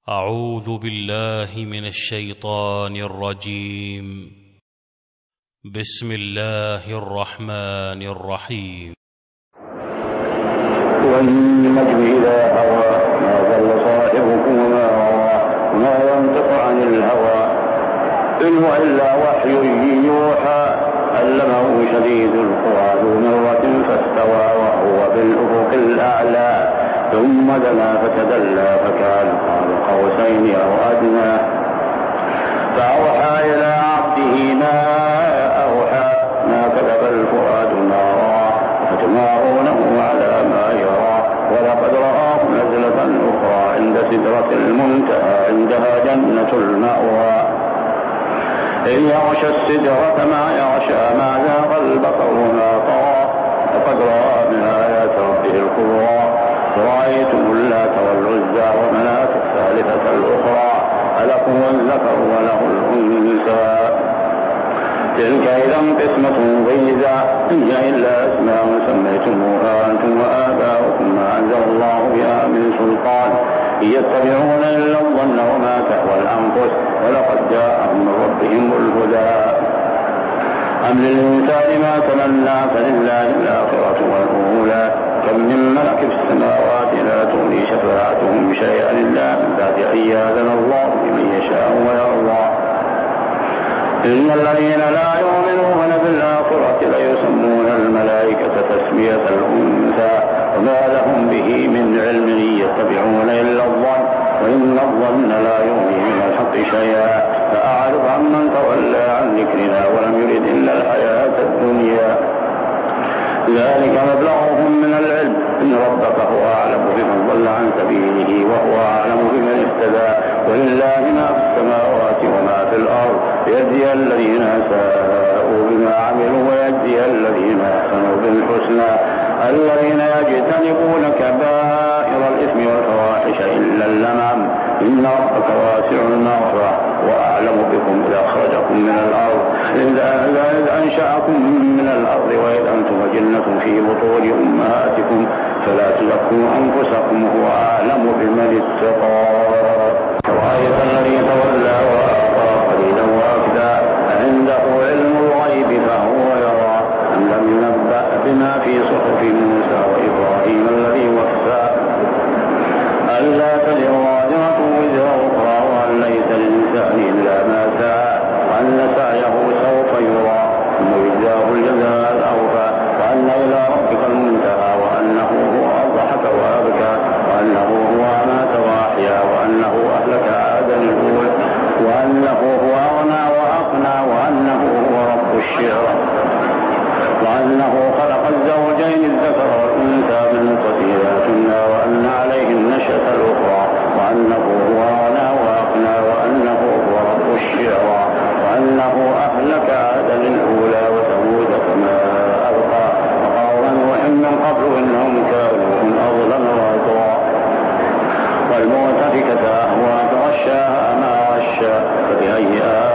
أعوذ بالله من الشيطان الرجيم. بسم الله الرحمن الرحيم. والنجم إذا هوى ما ضل صاحبكم وما غوى وما ينطق عن الهوى إن هو إلا وحي يوحى علمه شديد القوى ذو مرة فاستوى وهو بالأفق الأعلى ثم دنا فتدلى فكان قاب قوسين أو أدنى فأوحى إلى عبده ما أوحى ما كذب الفؤاد ما رأى فتمارونه على ما يرى ولقد رآه نزلة أخرى عند سدرة المنتهى عندها جنة المأوى إذ يغشى السدرة ما يغشى ما زاغ البصر وما طغى لقد رأى من آيات ربه الكبرى رأيتم اللات والعزى ومناة الثالثة الأخرى ألكم الذكر وله الأنثى تلك إذا قسمة ضيزى إن هي إلا أسماء سميتموها أنتم وآباؤكم ما أنزل الله بها من سلطان إن يتبعون إلا الظن وما تهوى الأنفس ولقد جاءهم من ربهم الهدى أم للإنسان ما تمنى فلله الآخرة والأولى كم من ملك في السماوات لا تغني شفاعتهم شيئا إلا من بعد أن يأذن الله لمن يشاء ويرضى إن الذين لا يؤمنون بالآخرة ليسمون الملائكة تسمية الأنثى وما لهم به من علم يتبعون إلا الظن وإن الظن لا يغني من الحق شيئا فأعرض عمن تولى عن ذكرنا ولم يرد إلا الحياة الدنيا ذلك مبلغهم من العلم إن ربك هو أعلم بمن ضل عن سبيله وهو أعلم بمن اهتدى ولله ما في السماوات وما في الأرض يجزي الذين أساءوا بما عملوا ويجزي الذين أحسنوا بالحسنى الذين يجتنبون كبائر الإثم والفواحش إلا اللمم إن ربك واسع المغفرة وأعلم بكم إذا أخرجكم من الأرض إذ أنشأكم من الأرض وإذ أنتم أجنة في بطون أمهاتكم فلا تزكوا أنفسكم هو أعلم بمن اتقى رأيت الذي تولى وأعطى قليلا وأكدى عنده علم الغيب فهو يرى أم لم ينبأ بما في صحف موسى وإبراهيم الذي وفى ألا تزر وازرة وزر أخرى وأن ليس للإنسان إلا ما سعى وأن سعيه سوف يرى ثم يجزاه الجزاء الأوفى وأن إلى ربك المنتهى وأنه هو أضحك وأبكى وأنه هو أمات وأحيا وأنه أهلك عادا الأولى وأنه هو أغنى وأقنى وأنه هو رب الشعرى وأنه خلق الزوجين الذكر والأنثى من نطفة إذا تمنى وأن عليه النشأة الأخرى وأنه هو أغنى وأقنى وأنه هو رب الشعرى وأنه أهلك عادا الأولى وثمود فما أبقى وقوم نوح من قبل إنهم كانوا هم أظلم وأطغى والمؤتفكة أهوى فغشاها ما غشى فبأي